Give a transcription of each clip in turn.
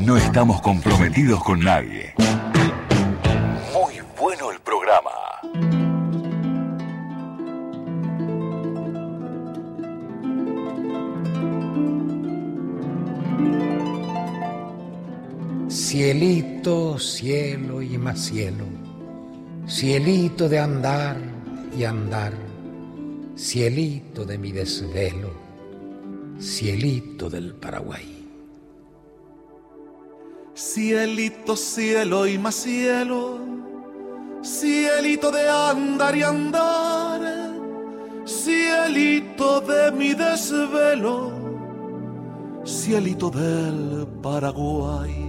No estamos comprometidos con nadie. Muy bueno el programa. Cielito, cielo y más cielo, cielito de andar y andar, cielito de mi desvelo, cielito del Paraguay. Cielito, cielo y más cielo, cielito de andar y andar, cielito de mi desvelo, cielito del Paraguay.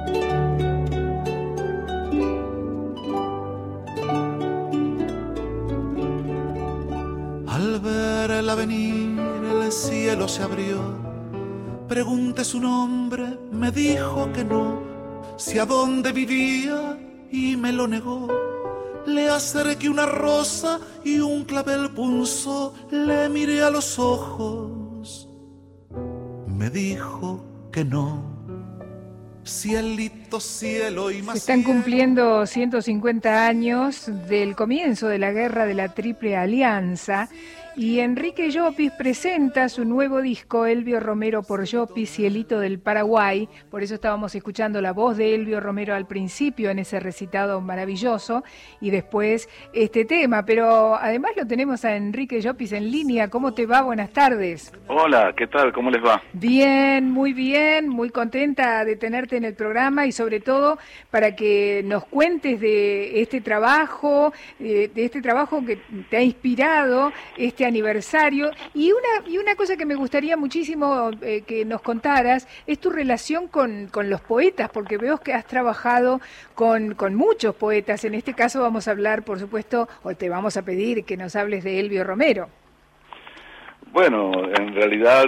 Al verla venir el cielo se abrió, pregunté su nombre, me dijo que no, si a dónde vivía y me lo negó. Le acerqué una rosa y un clavel punzó, le miré a los ojos, me dijo que no. Cielito, cielo y más. Se están cumpliendo 150 años del comienzo de la Guerra de la Triple Alianza y Enrique Llopis presenta su nuevo disco, Elvio Romero por Llopis, Cielito del Paraguay. Por eso estábamos escuchando la voz de Elvio Romero al principio en ese recitado maravilloso y después este tema. Pero además lo tenemos a Enrique Llopis en línea. ¿Cómo te va? Buenas tardes. Hola, ¿qué tal? ¿Cómo les va? Bien, muy contenta de tenerte en el programa y sobre todo para que nos cuentes de este trabajo, que te ha inspirado este aniversario y una cosa que me gustaría muchísimo que nos contaras es tu relación con los poetas, porque veo que has trabajado con muchos poetas. En este caso vamos a hablar, por supuesto, o te vamos a pedir que nos hables de Elvio Romero. Bueno, en realidad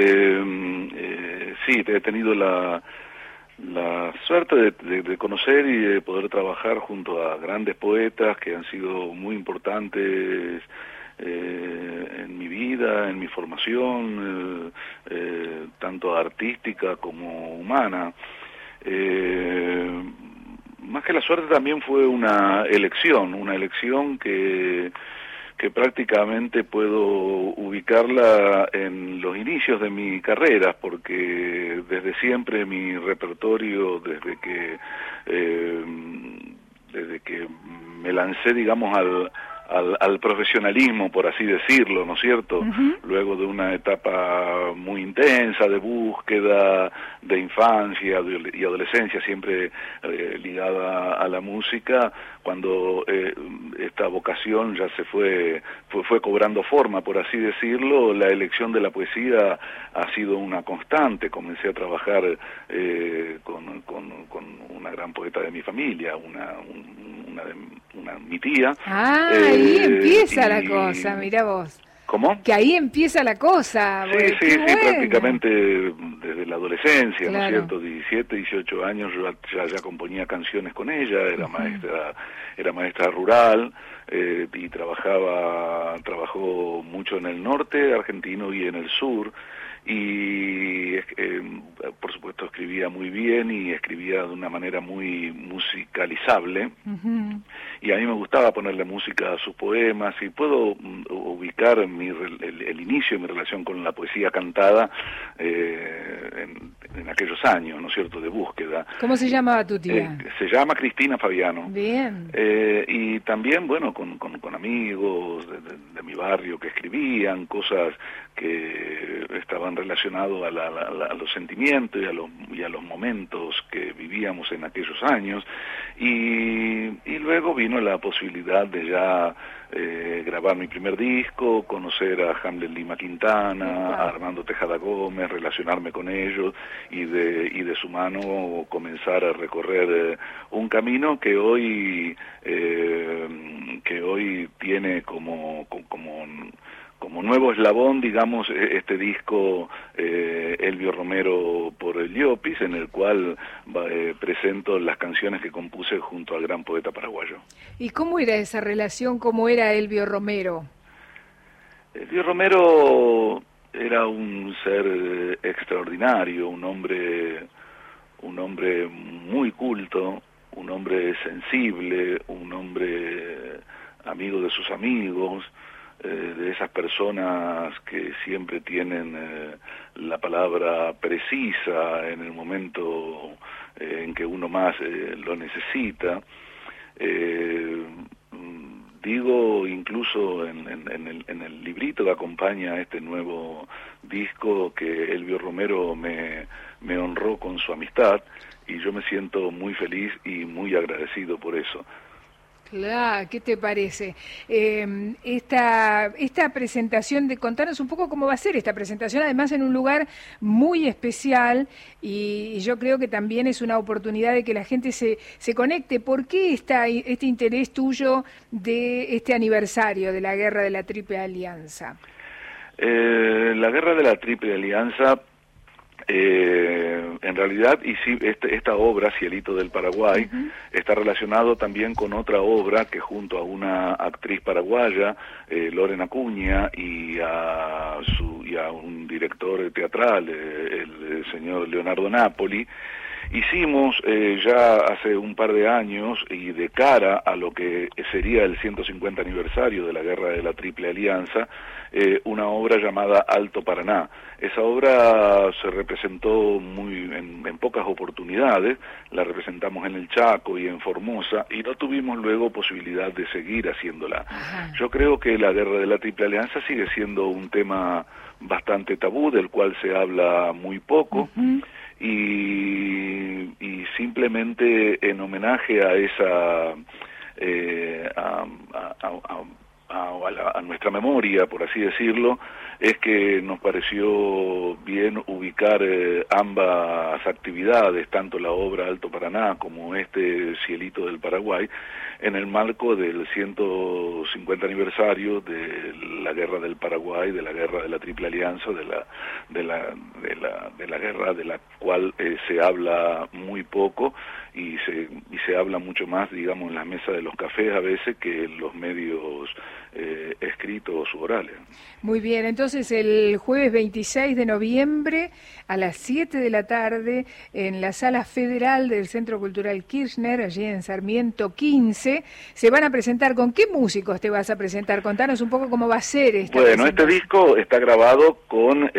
sí, he tenido la suerte de conocer y de poder trabajar junto a grandes poetas que han sido muy importantes en mi vida, en mi formación, tanto artística como humana. Más que la suerte también fue una elección que prácticamente puedo ubicarla en los inicios de mi carrera, porque desde siempre mi repertorio, desde que me lancé, digamos, al profesionalismo, por así decirlo, ¿no es cierto? Uh-huh. Luego de una etapa muy intensa de búsqueda, de infancia y adolescencia, siempre ligada a la música, cuando esta vocación ya se fue cobrando forma, por así decirlo, la elección de la poesía ha sido una constante. Comencé a trabajar con una gran poeta de mi familia, mi tía. Ahí empieza la cosa, mira vos. ¿Cómo? Que ahí empieza la cosa. Sí, prácticamente desde la adolescencia, claro. ¿no es cierto? 17, 18 años yo ya componía canciones con ella, era maestra rural y trabajó mucho en el norte argentino y en el sur. Y por supuesto escribía muy bien y escribía de una manera muy musicalizable. Uh-huh. Y a mí me gustaba ponerle música a sus poemas y puedo ubicar el inicio de mi relación con la poesía cantada en aquellos años, ¿no es cierto?, de búsqueda. ¿Cómo se llamaba tu tía? Se llama Cristina Fabiano. Bien. Y también, bueno, con amigos de mi barrio que escribían cosas que estaban relacionados a los sentimientos y a los momentos que vivíamos en aquellos años, y luego vino la posibilidad de ya grabar mi primer disco, conocer a Hamlet Lima Quintana, a Armando Tejada Gómez, relacionarme con ellos y de su mano comenzar a recorrer un camino que hoy tiene como nuevo eslabón, digamos, este disco Elvio Romero por el Llopis, en el cual presento las canciones que compuse junto al gran poeta paraguayo. ¿Y cómo era esa relación? ¿Cómo era Elvio Romero? Elvio Romero era un ser extraordinario, un hombre un hombre muy culto, un hombre sensible, un hombre amigo de sus amigos, de esas personas que siempre tienen la palabra precisa en el momento en que uno más lo necesita. Digo incluso en el librito que acompaña a este nuevo disco que Elvio Romero me honró con su amistad, y yo me siento muy feliz y muy agradecido por eso. Claro, ¿qué te parece? Esta presentación, contanos un poco cómo va a ser esta presentación, además en un lugar muy especial, y yo creo que también es una oportunidad de que la gente se conecte. ¿Por qué este interés tuyo de este aniversario de la Guerra de la Triple Alianza? La Guerra de la Triple Alianza, en realidad, y sí, esta obra, Cielito del Paraguay, está relacionado también con otra obra que junto a una actriz paraguaya, Lorena Acuña, y a un director teatral, el señor Leonardo Napoli, hicimos ya hace un par de años, y de cara a lo que sería el 150 aniversario de la Guerra de la Triple Alianza, una obra llamada Alto Paraná. Esa obra se representó en pocas oportunidades, la representamos en el Chaco y en Formosa, y no tuvimos luego posibilidad de seguir haciéndola. Ajá. Yo creo que la Guerra de la Triple Alianza sigue siendo un tema bastante tabú, del cual se habla muy poco, y simplemente en homenaje a esa a nuestra memoria, por así decirlo, es que nos pareció bien ubicar ambas actividades, tanto la obra Alto Paraná como este Cielito del Paraguay, en el marco del 150 aniversario de la Guerra del Paraguay, de la Guerra de la Triple Alianza, de la guerra de la cual se habla muy poco y se habla mucho más, digamos, en las mesas de los cafés a veces que en los medios escritos u orales. Muy bien, entonces el jueves 26 de noviembre a las 7 de la tarde en la Sala Federal del Centro Cultural Kirchner, allí en Sarmiento 15, se van a presentar. ¿Con qué músicos te vas a presentar? Contanos un poco cómo va a ser esta presentación. Este disco está grabado con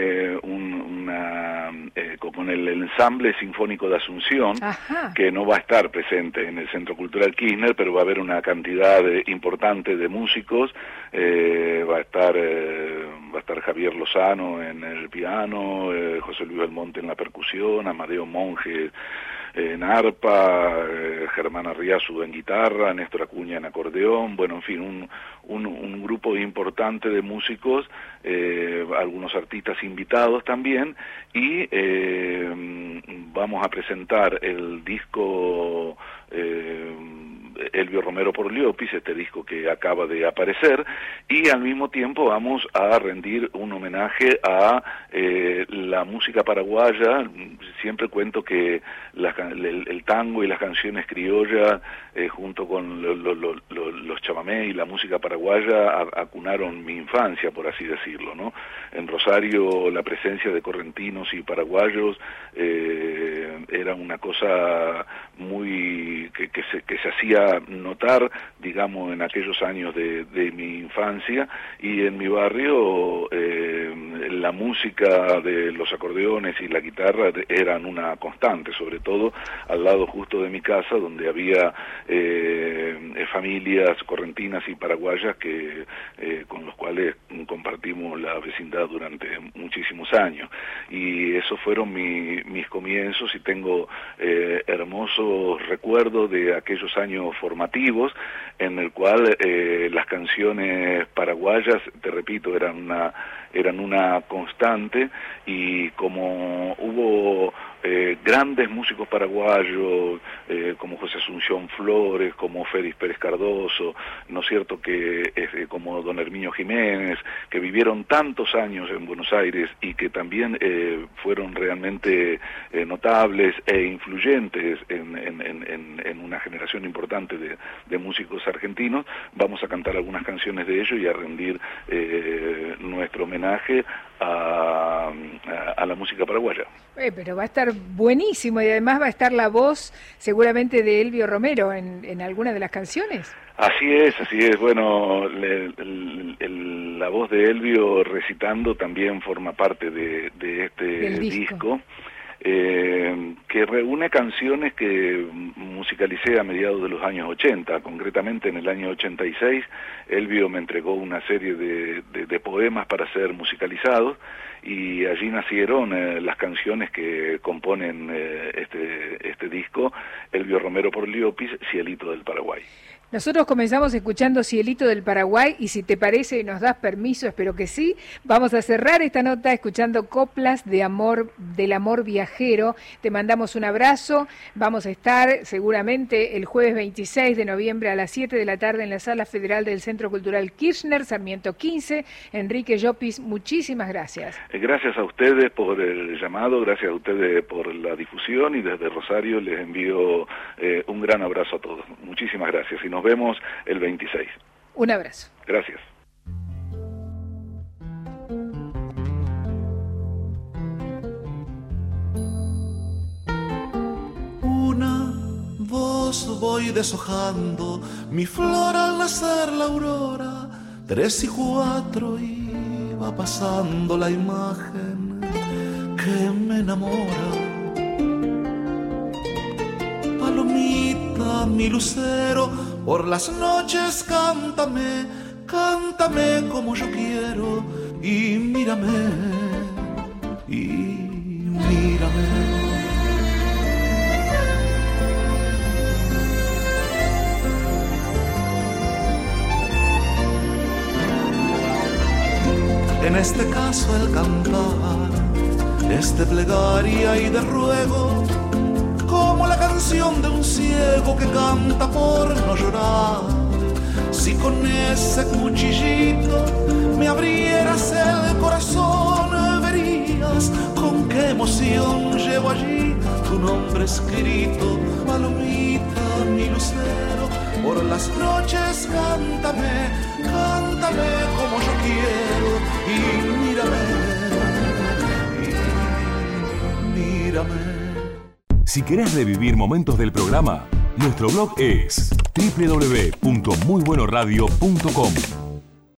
con el Ensamble Sinfónico de Asunción, que no va a estar presente en el Centro Cultural Kirchner, pero va a haber una cantidad importante de músicos. Va a estar Javier Lozano en el piano, José Luis Belmonte en la percusión, Amadeo Monge en arpa, Germán Arriazu en guitarra, Néstor Acuña en acordeón, bueno, en fin, un grupo importante de músicos, algunos artistas invitados también, y vamos a presentar el disco Elvio Romero por Liopis, este disco que acaba de aparecer, y al mismo tiempo vamos a rendir un homenaje a la música paraguaya. Siempre cuento que el tango y las canciones criollas, junto con los chamamé y la música paraguaya, acunaron mi infancia, por así decirlo, ¿no? En Rosario la presencia de correntinos y paraguayos era una cosa muy que se hacía notar, digamos, en aquellos años de mi infancia, y en mi barrio la música de los acordeones y la guitarra eran una constante, sobre todo al lado justo de mi casa, donde había familias correntinas y paraguayas con los cuales compartimos la vecindad durante muchísimos años, y esos fueron mis comienzos, y tengo hermosos recuerdos de aquellos años formativos en el cual las canciones paraguayas, te repito, eran una constante, y como hubo grandes músicos paraguayos como José Asunción Flores, como Félix Pérez Cardoso, ¿no es cierto?, que como don Herminio Jiménez, que vivieron tantos años en Buenos Aires y que también fueron realmente notables e influyentes en una generación importante de músicos argentinos. Vamos a cantar algunas canciones de ellos y a rendir nuestro homenaje a la música paraguaya. Pero va a estar buenísimo, y además va a estar la voz seguramente de Elvio Romero en alguna de las canciones. Así es. Bueno, la voz de Elvio recitando también forma parte de este disco. Que reúne canciones que musicalicé a mediados de los años 80, concretamente en el año 86, Elvio me entregó una serie de poemas para ser musicalizados, y allí nacieron las canciones que componen este disco, Elvio Romero por Liopis, Cielito del Paraguay. Nosotros comenzamos escuchando Cielito del Paraguay, y si te parece y nos das permiso, espero que sí, vamos a cerrar esta nota escuchando Coplas de Amor, del Amor Viajero. Te mandamos un abrazo, vamos a estar seguramente el jueves 26 de noviembre a las 7 de la tarde en la Sala Federal del Centro Cultural Kirchner, Sarmiento 15. Enrique Llopis, muchísimas gracias. Gracias a ustedes por el llamado, gracias a ustedes por la difusión, y desde Rosario les envío un gran abrazo a todos. Muchísimas gracias, y nos vemos el 26. Un abrazo. Gracias. Una voz voy deshojando, mi flor al nacer la aurora, 3 y 4 y va pasando la imagen que me enamora. Palomita, mi lucero, por las noches cántame, cántame como yo quiero, y mírame, y mírame. En este caso el cantar es de plegaria y de ruego, como la canción de un ciego que canta por no llorar. Si con ese cuchillito me abrieras el corazón, verías con qué emoción llevo allí tu nombre escrito. Palomita, mi lucero, por las noches cántame, cántame como yo quiero, y mírame, y mírame. Si querés revivir momentos del programa, nuestro blog es www.muybuenoradio.com.